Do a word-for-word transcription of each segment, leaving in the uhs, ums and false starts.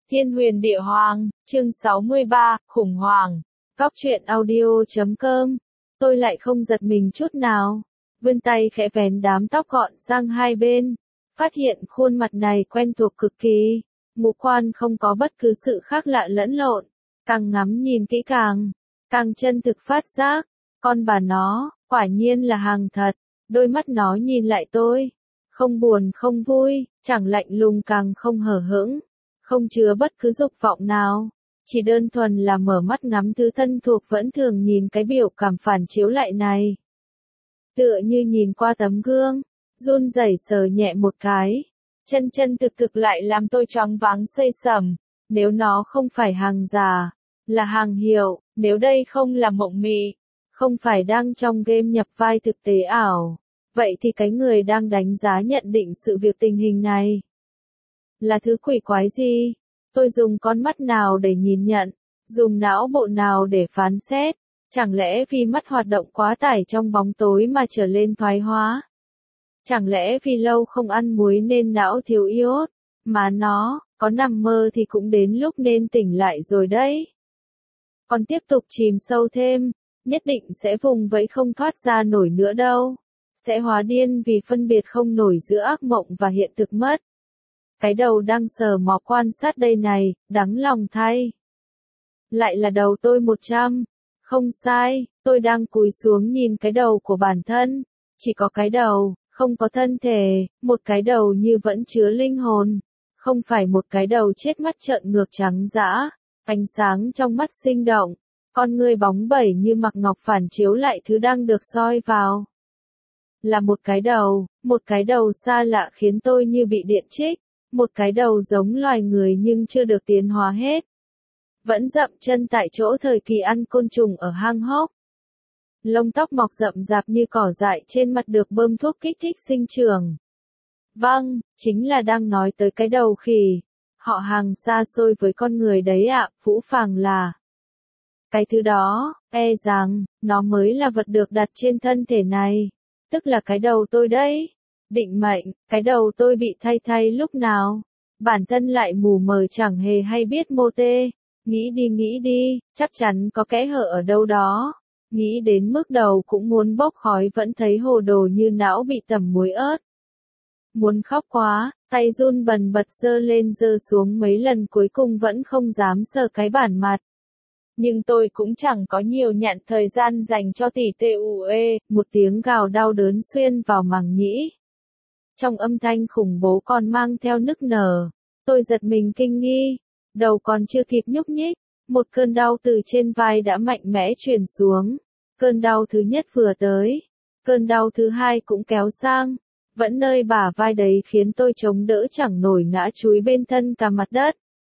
Thiên huyền địa hoàng, chương sáu mươi ba, khủng hoảng. Góc truyện audio chấm com. Tôi lại không giật mình chút nào. Vươn tay khẽ vén đám tóc gọn sang hai bên. Phát hiện khuôn mặt này quen thuộc cực kỳ. Ngũ quan không có bất cứ sự khác lạ lẫn lộn. Càng ngắm nhìn kỹ càng, càng chân thực phát giác. Con bà nó, quả nhiên là hàng thật. Đôi mắt nó nhìn lại tôi. Không buồn không vui, chẳng lạnh lùng càng không hờ hững. Không chứa bất cứ dục vọng nào, chỉ đơn thuần là mở mắt ngắm thứ thân thuộc vẫn thường nhìn cái biểu cảm phản chiếu lại này. Tựa như nhìn qua tấm gương, run rẩy sờ nhẹ một cái, chân chân thực thực lại làm tôi choáng váng xây sẩm. Nếu nó không phải hàng giả, là hàng hiệu, nếu đây không là mộng mị, không phải đang trong game nhập vai thực tế ảo, vậy thì cái người đang đánh giá nhận định sự việc tình hình này là thứ quỷ quái gì? Tôi dùng con mắt nào để nhìn nhận, dùng não bộ nào để phán xét? Chẳng lẽ vì mắt hoạt động quá tải trong bóng tối mà trở lên thoái hóa? Chẳng lẽ vì lâu không ăn muối nên não thiếu iốt? Mà nó, có nằm mơ thì cũng đến lúc nên tỉnh lại rồi đấy. Còn tiếp tục chìm sâu thêm, nhất định sẽ vùng vẫy không thoát ra nổi nữa đâu. Sẽ hóa điên vì phân biệt không nổi giữa ác mộng và hiện thực mất. Cái đầu đang sờ mò quan sát đây này, đáng lòng thay. Lại là đầu tôi một trăm. Không sai, tôi đang cúi xuống nhìn cái đầu của bản thân. Chỉ có cái đầu, không có thân thể, một cái đầu như vẫn chứa linh hồn. Không phải một cái đầu chết mắt trợn ngược trắng dã, ánh sáng trong mắt sinh động. Con người bóng bẩy như mặc ngọc phản chiếu lại thứ đang được soi vào. Là một cái đầu, một cái đầu xa lạ khiến tôi như bị điện trích. Một cái đầu giống loài người nhưng chưa được tiến hóa hết. Vẫn dậm chân tại chỗ thời kỳ ăn côn trùng ở hang hốc. Lông tóc mọc rậm rạp như cỏ dại trên mặt được bơm thuốc kích thích sinh trưởng. Vâng, chính là đang nói tới cái đầu khỉ. Họ hàng xa xôi với con người đấy ạ, phũ phàng là. Cái thứ đó, e rằng, nó mới là vật được đặt trên thân thể này. Tức là cái đầu tôi đấy. Định mệnh, cái đầu tôi bị thay thay lúc nào? Bản thân lại mù mờ chẳng hề hay biết mô tê. Nghĩ đi nghĩ đi, chắc chắn có kẽ hở ở đâu đó. Nghĩ đến mức đầu cũng muốn bốc khói vẫn thấy hồ đồ như não bị tẩm muối ớt. Muốn khóc quá, tay run bần bật giơ lên giơ xuống mấy lần cuối cùng vẫn không dám sờ cái bản mặt. Nhưng tôi cũng chẳng có nhiều nhạn thời gian dành cho tỷ tê u e, một tiếng gào đau đớn xuyên vào màng nhĩ. Trong âm thanh khủng bố còn mang theo nức nở, tôi giật mình kinh nghi, đầu còn chưa kịp nhúc nhích, một cơn đau từ trên vai đã mạnh mẽ truyền xuống. Cơn đau thứ nhất vừa tới, cơn đau thứ hai cũng kéo sang, vẫn nơi bả vai đấy khiến tôi chống đỡ chẳng nổi ngã chúi bên thân cả mặt đất.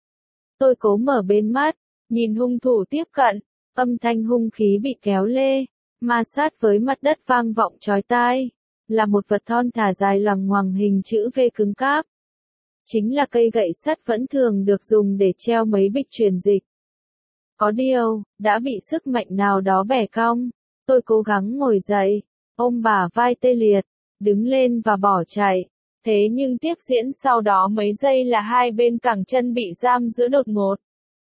Tôi cố mở bên mắt, nhìn hung thủ tiếp cận, âm thanh hung khí bị kéo lê, ma sát với mặt đất vang vọng chói tai. Là một vật thon thả dài loằng ngoằng hình chữ V cứng cáp. Chính là cây gậy sắt vẫn thường được dùng để treo mấy bịch truyền dịch. Có điều, đã bị sức mạnh nào đó bẻ cong. Tôi cố gắng ngồi dậy, ôm bả vai tê liệt, đứng lên và bỏ chạy. Thế nhưng tiếp diễn sau đó mấy giây là hai bên cẳng chân bị giam giữ đột ngột.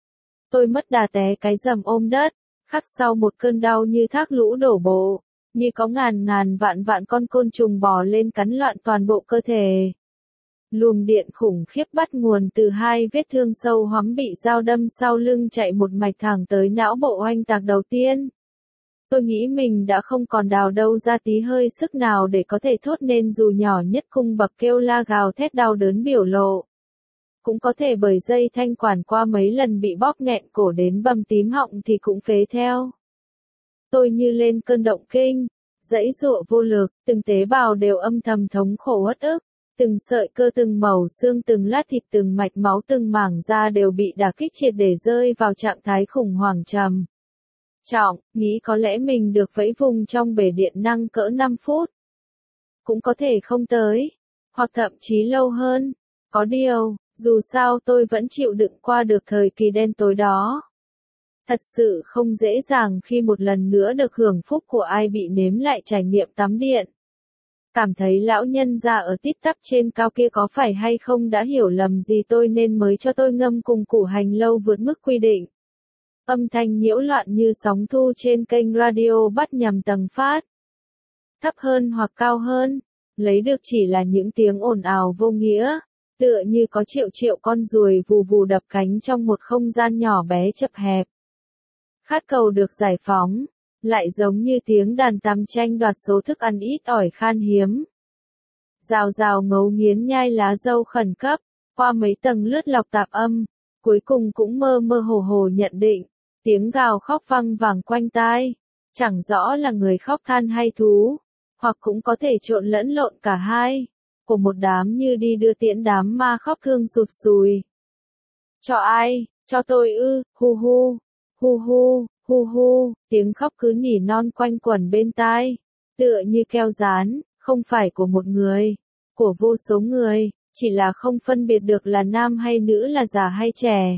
Tôi mất đà té cái rầm ôm đất, khắc sau một cơn đau như thác lũ đổ bộ. Như có ngàn ngàn vạn vạn con côn trùng bò lên cắn loạn toàn bộ cơ thể. Luồng điện khủng khiếp bắt nguồn từ hai vết thương sâu hoắm bị dao đâm sau lưng chạy một mạch thẳng tới não bộ oanh tạc đầu tiên. Tôi nghĩ mình đã không còn đào đâu ra tí hơi sức nào để có thể thốt nên dù nhỏ nhất cung bậc kêu la gào thét đau đớn biểu lộ. Cũng có thể bởi dây thanh quản qua mấy lần bị bóp nghẹn cổ đến bầm tím họng thì cũng phế theo. Tôi như lên cơn động kinh, giãy giụa vô lực, từng tế bào đều âm thầm thống khổ uất ức, từng sợi cơ từng mẩu xương từng lát thịt từng mạch máu từng mảng da đều bị đả kích triệt để rơi vào trạng thái khủng hoảng trầm trọng, nghĩ có lẽ mình được vẫy vùng trong bể điện năng cỡ năm phút. Cũng có thể không tới, hoặc thậm chí lâu hơn. Có điều, dù sao tôi vẫn chịu đựng qua được thời kỳ đen tối đó. Thật sự không dễ dàng khi một lần nữa được hưởng phúc của ai bị nếm lại trải nghiệm tắm điện. Cảm thấy lão nhân già ở tít tắp trên cao kia có phải hay không đã hiểu lầm gì tôi nên mới cho tôi ngâm cùng củ hành lâu vượt mức quy định. Âm thanh nhiễu loạn như sóng thu trên kênh radio bắt nhầm tầng phát. Thấp hơn hoặc cao hơn, lấy được chỉ là những tiếng ồn ào vô nghĩa, tựa như có triệu triệu con ruồi vù vù đập cánh trong một không gian nhỏ bé chật hẹp. Khát cầu được giải phóng, lại giống như tiếng đàn tằm tranh đoạt số thức ăn ít ỏi khan hiếm. Rào rào ngấu nghiến nhai lá dâu khẩn cấp, qua mấy tầng lướt lọc tạp âm, cuối cùng cũng mơ mơ hồ hồ nhận định, tiếng gào khóc văng vẳng quanh tai, chẳng rõ là người khóc than hay thú, hoặc cũng có thể trộn lẫn lộn cả hai, của một đám như đi đưa tiễn đám ma khóc thương sụt sùi. Cho ai, cho tôi ư, hu hu, hu hu, hu hu, tiếng khóc cứ nỉ non quanh quẩn bên tai, tựa như keo dán, không phải của một người, của vô số người, chỉ là không phân biệt được là nam hay nữ, là già hay trẻ.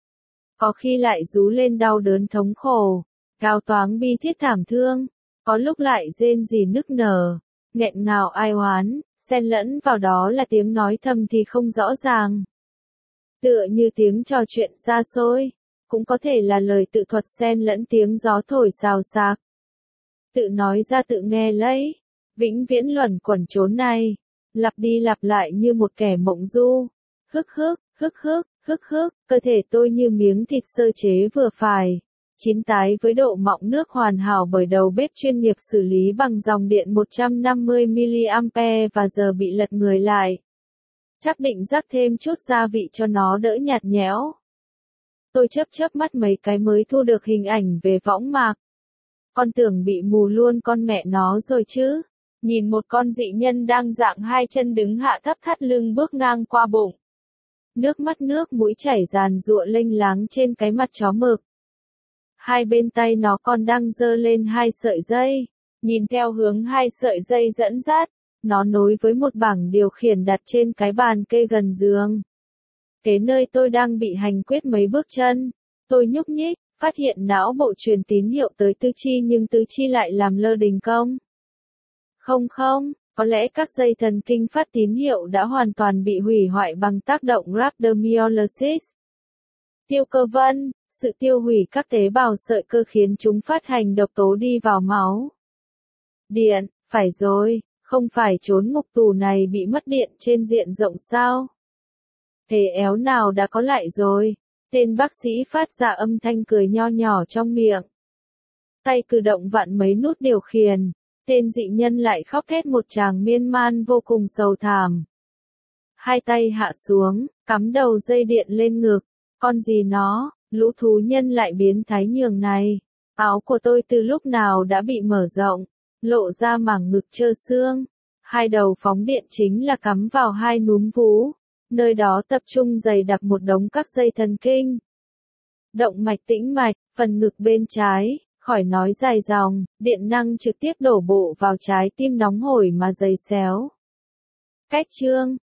Có khi lại rú lên đau đớn thống khổ, gào toáng bi thiết thảm thương, có lúc lại rên rỉ nức nở, nghẹn ngào ai oán, xen lẫn vào đó là tiếng nói thầm thì không rõ ràng. Tựa như tiếng trò chuyện xa xôi, cũng có thể là lời tự thuật xen lẫn tiếng gió thổi xào xạc. Tự nói ra tự nghe lấy, vĩnh viễn luẩn quẩn chốn này, lặp đi lặp lại như một kẻ mộng du. Hức hức, hức hức, hức hức, cơ thể tôi như miếng thịt sơ chế vừa phải, chín tái với độ mọng nước hoàn hảo bởi đầu bếp chuyên nghiệp xử lý bằng dòng điện một trăm năm mươi mi-li-am-pe và giờ bị lật người lại. Chắc định rắc thêm chút gia vị cho nó đỡ nhạt nhẽo. Tôi chớp chớp mắt mấy cái mới thu được hình ảnh về võng mạc. Con tưởng bị mù luôn con mẹ nó rồi chứ. Nhìn một con dị nhân đang dạng hai chân đứng hạ thấp thắt lưng bước ngang qua bụng. Nước mắt nước mũi chảy ràn rụa lênh láng trên cái mặt chó mực. Hai bên tay nó còn đang giơ lên hai sợi dây. Nhìn theo hướng hai sợi dây dẫn dắt, nó nối với một bảng điều khiển đặt trên cái bàn kê gần giường. Kế nơi tôi đang bị hành quyết mấy bước chân, tôi nhúc nhích, phát hiện não bộ truyền tín hiệu tới tứ chi nhưng tứ chi lại làm lơ đình công. Không không, có lẽ các dây thần kinh phát tín hiệu đã hoàn toàn bị hủy hoại bằng tác động rhabdomyolysis. Tiêu cơ vân, sự tiêu hủy các tế bào sợi cơ khiến chúng phát hành độc tố đi vào máu. Điện, phải rồi, không phải trốn ngục tù này bị mất điện trên diện rộng sao? Thế éo nào đã có lại rồi, tên bác sĩ phát ra âm thanh cười nho nhỏ trong miệng. Tay cử động vặn mấy nút điều khiển, tên dị nhân lại khóc thét một tràng miên man vô cùng sầu thảm. Hai tay hạ xuống, cắm đầu dây điện lên ngực, con gì nó, lũ thú nhân lại biến thái nhường này. Áo của tôi từ lúc nào đã bị mở rộng, lộ ra mảng ngực trơ xương. Hai đầu phóng điện chính là cắm vào hai núm vú, nơi đó tập trung dày đặc một đống các dây thần kinh. Động mạch tĩnh mạch, phần ngực bên trái, khỏi nói dài dòng, điện năng trực tiếp đổ bộ vào trái tim nóng hổi mà dày xéo. Cách chương